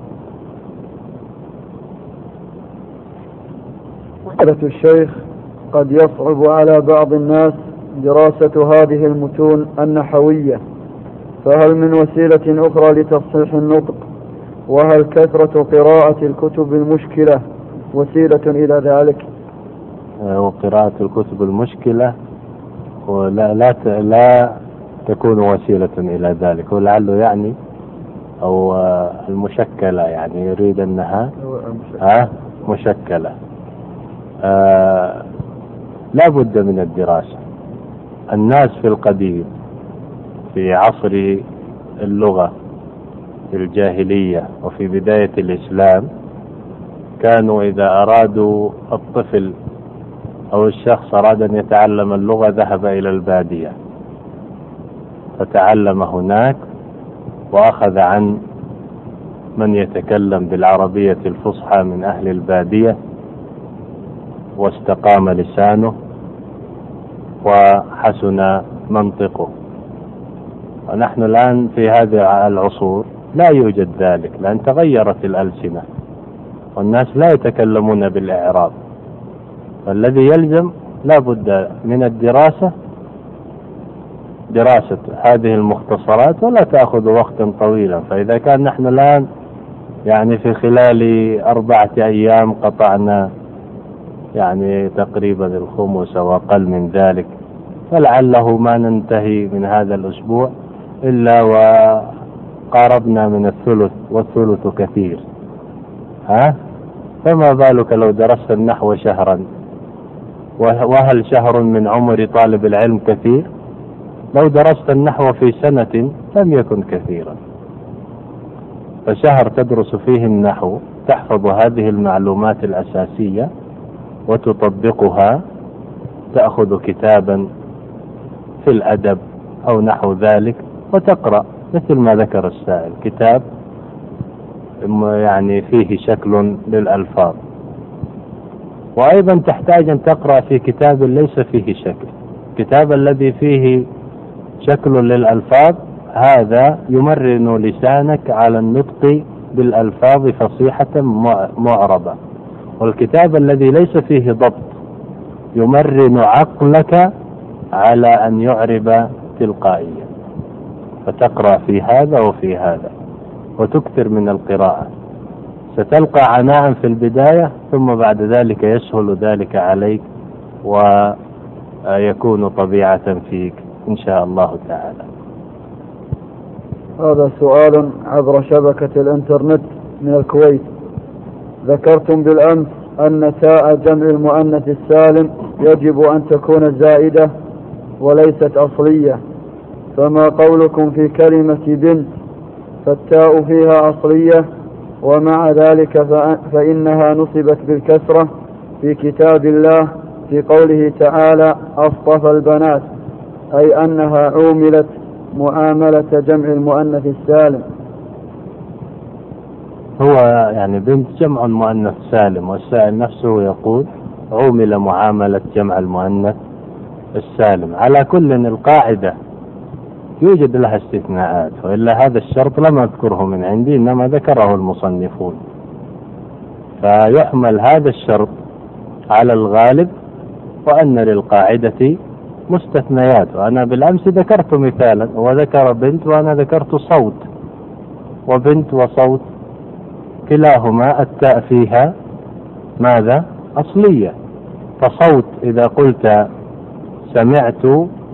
[SPEAKER 2] فضيلة الشيخ، قد يصعب على بعض الناس دراسة هذه المتون النحوية، فهل من وسيلة أخرى لتصحيح النطق؟ وهل كثرة قراءة الكتب المشكلة وسيلة إلى ذلك؟
[SPEAKER 1] وقراءة الكتب المشكلة ولا لا لا تكون وسيلة إلى ذلك، ولعله يعني أو المشكلة، يعني يريد أنها ها مشكلة. آه لا بد من الدراسة. الناس في القديم في عصر اللغة في الجاهلية وفي بداية الإسلام كانوا إذا أرادوا الطفل أو الشخص أراد أن يتعلم اللغة ذهب إلى البادية فتعلم هناك، وأخذ عن من يتكلم بالعربية الفصحى من أهل البادية، واستقام لسانه وحسن منطقه. ونحن الآن في هذه العصور لا يوجد ذلك، لأن تغيرت الألسنة والناس لا يتكلمون بالإعراب، فالذي يلزم لا بد من الدراسة، دراسة هذه المختصرات، ولا تأخذ وقتا طويلا. فإذا كان نحن الآن يعني في خلال أربعة أيام قطعنا يعني تقريبا الخمس وأقل من ذلك، فلعله ما ننتهي من هذا الأسبوع إلا وقاربنا من الثلث، والثلث كثير. ها؟ فما بالك لو درست النحو شهرا؟ وهل شهر من عمر طالب العلم كثير؟ لو درست النحو في سنة لم يكن كثيرا. فشهر تدرس فيه النحو، تحفظ هذه المعلومات الأساسية وتطبقها، تأخذ كتابا في الأدب أو نحو ذلك وتقرأ مثل ما ذكر السائل، كتاب يعني فيه شكل للألفاظ. وأيضا تحتاج أن تقرأ في كتاب ليس فيه شكل. الكتاب الذي فيه شكل للألفاظ هذا يمرن لسانك على النطق بالألفاظ فصيحة معربة، والكتاب الذي ليس فيه ضبط يمرن عقلك على أن يعرب تلقائيا. فتقرأ في هذا وفي هذا وتكثر من القراءة، ستلقى عناء في البداية، ثم بعد ذلك يسهل ذلك عليك ويكون طبيعة فيك إن شاء الله تعالى.
[SPEAKER 2] هذا سؤال عبر شبكة الإنترنت من الكويت. ذكرتم بالأمس أن تاء جمع المؤنث السالم يجب أن تكون زائدة وليست أصلية، فما قولكم في كلمة بنت فالتاء فيها أصلية ومع ذلك فإنها نصبت بالكسرة في كتاب الله في قوله تعالى أصطفى البنات، أي أنها عوملت معاملة جمع المؤنث السالم؟
[SPEAKER 1] هو يعني بنت جمع المؤنث سالم، والسائل نفسه يقول عومل معاملة جمع المؤنث السالم. على كل القاعدة يوجد لها استثناءات، وإلا هذا الشرط لم أذكره من عندي، إنما ذكره المصنفون. فيحمل هذا الشرط على الغالب، وأن للقاعدة مستثنيات. وأنا بالأمس ذكرت مثالا وذكر بنت وأنا ذكرت صوت، وبنت وصوت كلاهما التاء فيها ماذا؟ أصلية. فصوت إذا قلت سمعت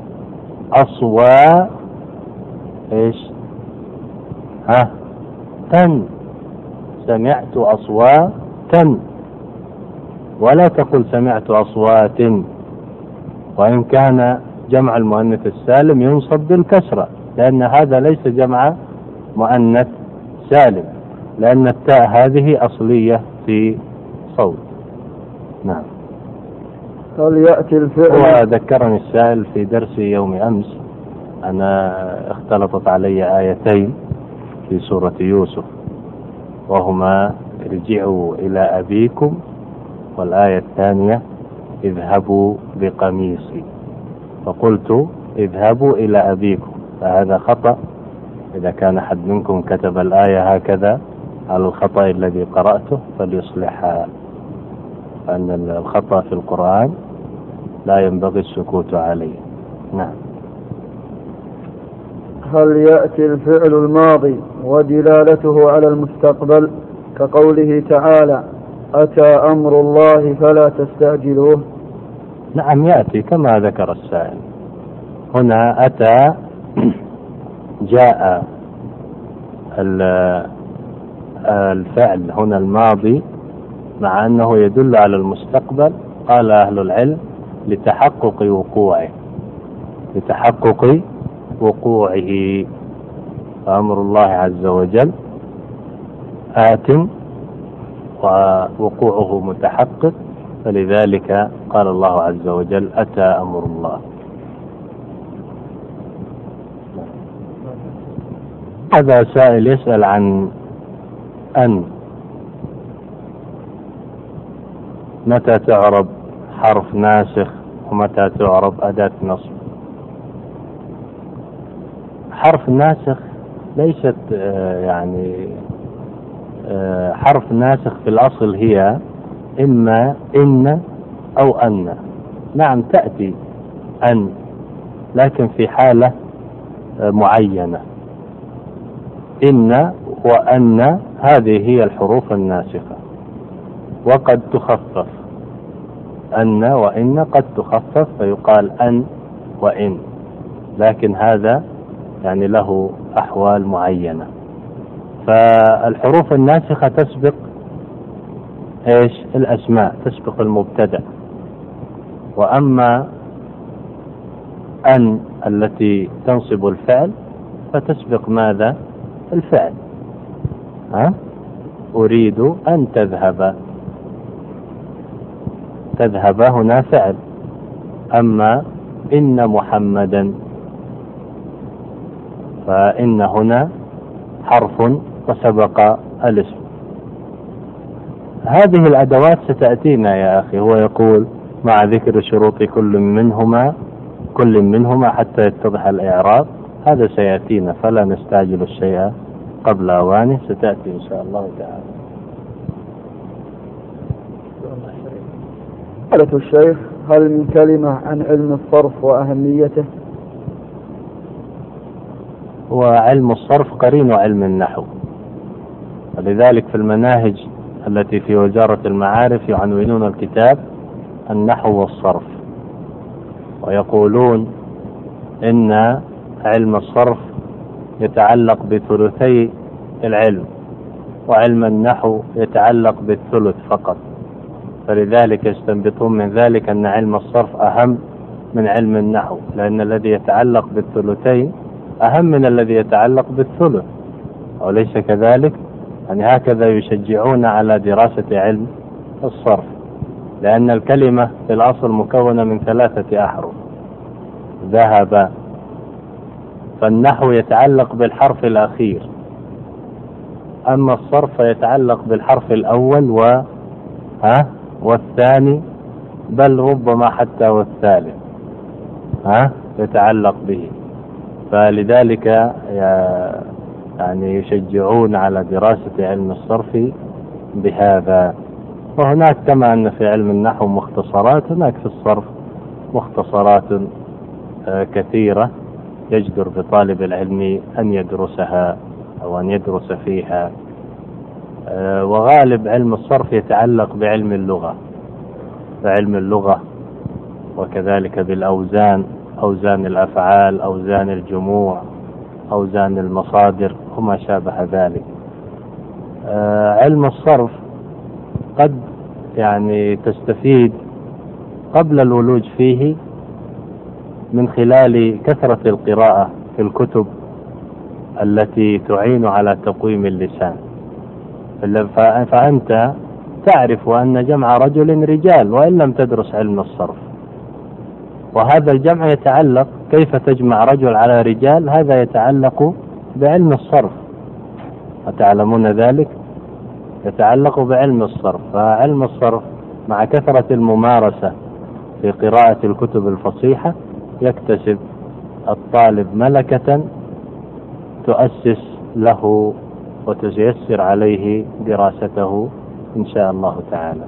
[SPEAKER 1] أصوات إيش؟ ها تن، سمعت أصوات تن، ولا تقل سمعت أصوات، وإن كان جمع المؤنث السالم ينصب بالكسرة، لأن هذا ليس جمع مؤنث سالم، لأن التاء هذه أصلية في صوت. نعم.
[SPEAKER 2] هل يأتي الفعل؟
[SPEAKER 1] وذكرني السائل في درس يوم أمس أنا اختلطت علي آيتين في سورة يوسف، وهما ارجعوا إلى أبيكم، والآية الثانية اذهبوا بقميصي، فقلت اذهبوا إلى أبيكم، فهذا خطأ. إذا كان أحد منكم كتب الآية هكذا على الخطأ الذي قرأته فليصلحها، أن الخطأ في القرآن لا ينبغي السكوت عليه. نعم.
[SPEAKER 2] هل يأتي الفعل الماضي ودلالته على المستقبل كقوله تعالى أتى أمر الله فلا تستعجلوه؟
[SPEAKER 1] نعم يأتي كما ذكر السائل. هنا أتى جاء الفعل هنا الماضي مع أنه يدل على المستقبل، قال أهل العلم لتحقق وقوعه، لتحقق وقوعه. أمر الله عز وجل آت ووقوعه متحقق، فلذلك قال الله عز وجل أتى أمر الله. هذا سائل يسأل عن أن متى تعرب حرف ناسخ ومتى تعرب أداة نصب. حرف ناسخ ليست يعني حرف ناسخ في الأصل هي إما إن أو أن. نعم تأتي أن، لكن في حالة معينة. إن وأن هذه هي الحروف الناسخة، وقد تخفف، أن وإن قد تخفف فيقال أن وإن، لكن هذا يعني له أحوال معينة. فالحروف الناسخة تسبق إيش؟ الأسماء، تسبق المبتدأ. وأما أن التي تنصب الفعل فتسبق ماذا؟ الفعل. ها؟ أريد أن تذهب، تذهب هنا فعل. أما إن محمدا فإن هنا حرف وسبق الاسم. هذه الأدوات ستأتينا يا أخي. هو يقول مع ذكر شروط كل منهما كل منهما حتى يتضح الإعراب. هذا سيأتينا، فلا نستعجل الشيء قبل أوانه، ستأتي إن شاء الله تعالى.
[SPEAKER 2] قالت الشيخ: هل من كلمة عن علم الصرف وأهميته؟
[SPEAKER 1] وعلم الصرف قرين علم النحو، ولذلك في المناهج التي في وزارة المعارف يعنونون الكتاب النحو والصرف، ويقولون إن علم الصرف يتعلق بثلثي العلم، وعلم النحو يتعلق بالثلث فقط. فلذلك يستنبطون من ذلك أن علم الصرف أهم من علم النحو، لأن الذي يتعلق بالثلثين أهم من الذي يتعلق بالثلث، وليس كذلك؟ يعني هكذا يشجعون على دراسة علم الصرف، لأن الكلمة في الأصل مكونة من ثلاثة أحرف: ذهب، فالنحو يتعلق بالحرف الأخير، أما الصرف يتعلق بالحرف الأول و ها والثاني، بل ربما حتى والثالث ها يتعلق به. فلذلك يعني يشجعون على دراسة علم الصرف بهذا. وهناك كما أن في علم النحو مختصرات، هناك في الصرف مختصرات كثيرة يجدر بطالب العلم أن يدرسها أو أن يدرس فيها. وغالب علم الصرف يتعلق بعلم اللغة، بعلم اللغة وكذلك بالأوزان، أوزان الأفعال، أوزان الجموع، أوزان المصادر وما شابه ذلك. علم الصرف قد يعني تستفيد قبل الولوج فيه من خلال كثرة القراءة في الكتب التي تعين على تقويم اللسان. فأنت تعرف أن جمع رجل رجال وإن لم تدرس علم الصرف، وهذا الجمع يتعلق، كيف تجمع رجل على رجال، هذا يتعلق بعلم الصرف، أتعلمون ذلك؟ يتعلق بعلم الصرف. فعلم الصرف مع كثرة الممارسة في قراءة الكتب الفصيحة يكتسب الطالب ملكة تؤسس له وتيسر عليه دراسته إن شاء الله تعالى.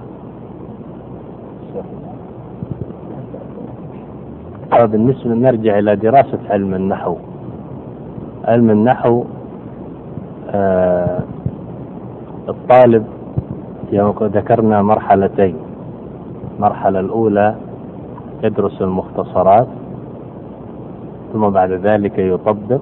[SPEAKER 1] بالنسبة نرجع إلى دراسة علم النحو. علم النحو آه الطالب ذكرنا مرحلتين. المرحلة الأولى يدرس المختصرات، ثم بعد ذلك يطبق،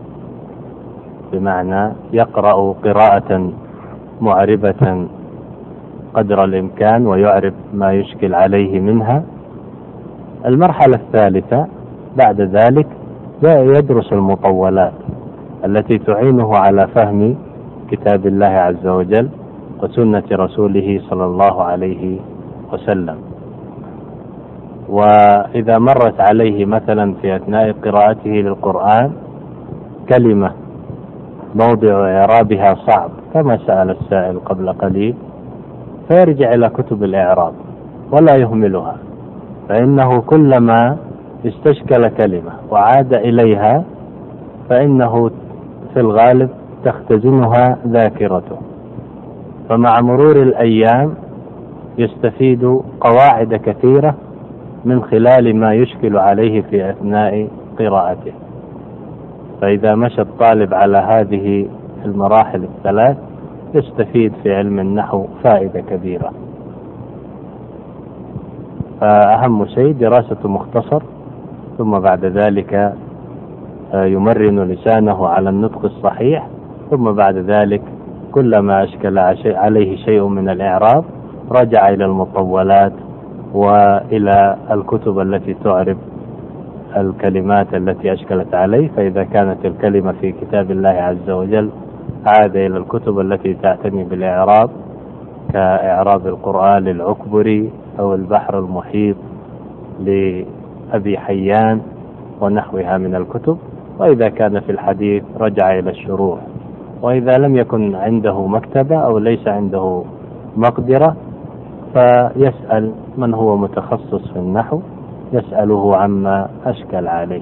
[SPEAKER 1] بمعنى يقرأ قراءة معربة قدر الإمكان ويعرب ما يشكل عليه منها. المرحلة الثالثة بعد ذلك يدرس المطولات التي تعينه على فهم كتاب الله عز وجل وسنة رسوله صلى الله عليه وسلم. وإذا مرت عليه مثلا في أثناء قراءته للقرآن كلمة موضع إعرابها صعب كما سأل السائل قبل قليل، فيرجع إلى كتب الإعراب ولا يهملها، فإنه كلما استشكل كلمة وعاد إليها فإنه في الغالب تختزنها ذاكرته، فمع مرور الأيام يستفيد قواعد كثيرة من خلال ما يشكل عليه في أثناء قراءته. فإذا مشى الطالب على هذه المراحل الثلاث يستفيد في علم النحو فائدة كبيرة. فأهم شيء دراسة مختصر، ثم بعد ذلك يمرن لسانه على النطق الصحيح، ثم بعد ذلك كلما أشكل عليه شيء من الإعراب رجع إلى المطولات وإلى الكتب التي تعرب الكلمات التي أشكلت عليه. فإذا كانت الكلمة في كتاب الله عز وجل عاد إلى الكتب التي تعتني بالإعراب كإعراب القرآن للعكبري أو البحر المحيط لأبي حيان ونحوها من الكتب. وإذا كان في الحديث رجع إلى الشروح. وإذا لم يكن عنده مكتبة أو ليس عنده مقدرة فيسأل من هو متخصص في النحو، يسأله عما أشكل عليه.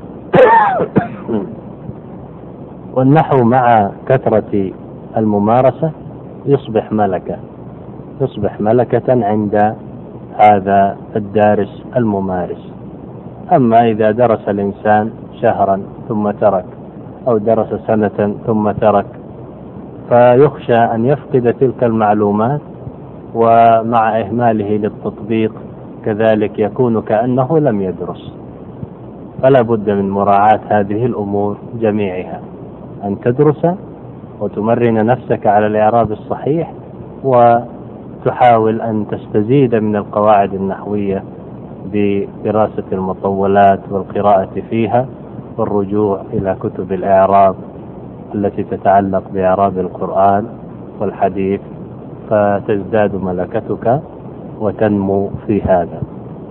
[SPEAKER 1] والنحو مع كثرة الممارسة يصبح ملكة، يصبح ملكة عند هذا الدارس الممارس. أما إذا درس الإنسان شهرا ثم ترك، أو درس سنة ثم ترك، فيخشى أن يفقد تلك المعلومات، ومع إهماله للتطبيق كذلك يكون كأنه لم يدرس. فلا بد من مراعاة هذه الأمور جميعها، أن تدرس وتمرن نفسك على الإعراب الصحيح، وتحاول أن تستزيد من القواعد النحوية بدراسة المطولات والقراءة فيها، والرجوع إلى كتب الإعراب التي تتعلق بإعراب القرآن والحديث، فتزداد ملكتك وتنمو في هذا.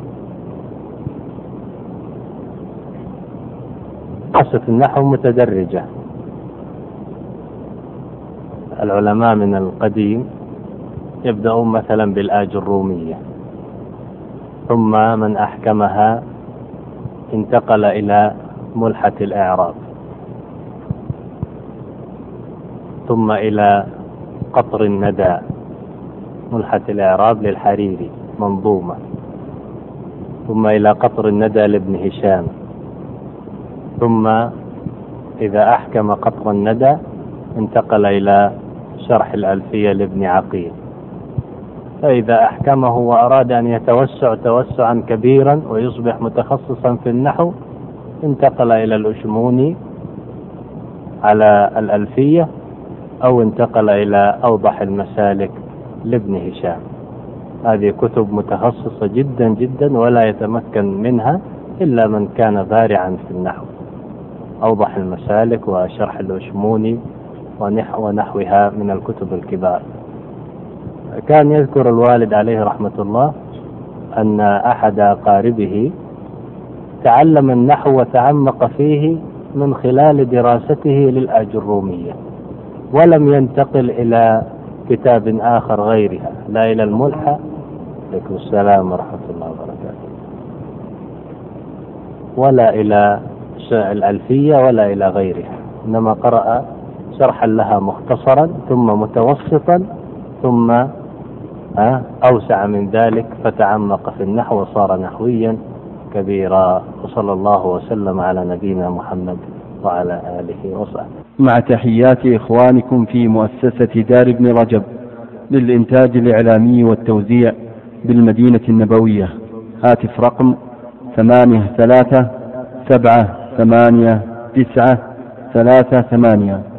[SPEAKER 1] دراسة النحو متدرجة. العلماء من القديم يبدأون مثلا بالآجرومية، ثم من أحكمها انتقل إلى ملحة الإعراب، ثم إلى قطر الندى ملحة الإعراب للحريري منظومة، ثم إلى قطر الندى لابن هشام، ثم إذا أحكم قطر الندى انتقل إلى شرح الألفية لابن عقيل. فإذا أحكمه وأراد أن يتوسع توسعا كبيرا ويصبح متخصصا في النحو انتقل إلى الأشموني على الألفية، أو انتقل إلى أوضح المسالك لابن هشام. هذه كتب متخصصة جدا جدا ولا يتمكن منها إلا من كان بارعا في النحو. أوضح المسالك وشرح الأشموني ونحوها من الكتب الكبار. كان يذكر الوالد عليه رحمة الله أن أحد أقاربه تعلم النحو وتعمق فيه من خلال دراسته للآجرومية، ولم ينتقل إلى كتاب آخر غيرها، لا إلى الملحة عليكم السلام ورحمة الله وبركاته، ولا إلى الألفية ولا إلى غيرها، إنما قرأ شرحا لها مختصرا ثم متوسطا ثم أوسع من ذلك، فتعمق في النحو وصار نحويا كبيرا. وصلى الله وسلم على نبينا محمد وعلى آله وصحبه.
[SPEAKER 3] مع تحيات إخوانكم في مؤسسة دار ابن رجب للإنتاج الإعلامي والتوزيع بالمدينة النبوية. هاتف رقم ثمانية ثلاثة سبعة ثمانية تسعة ثلاثة ثمانية.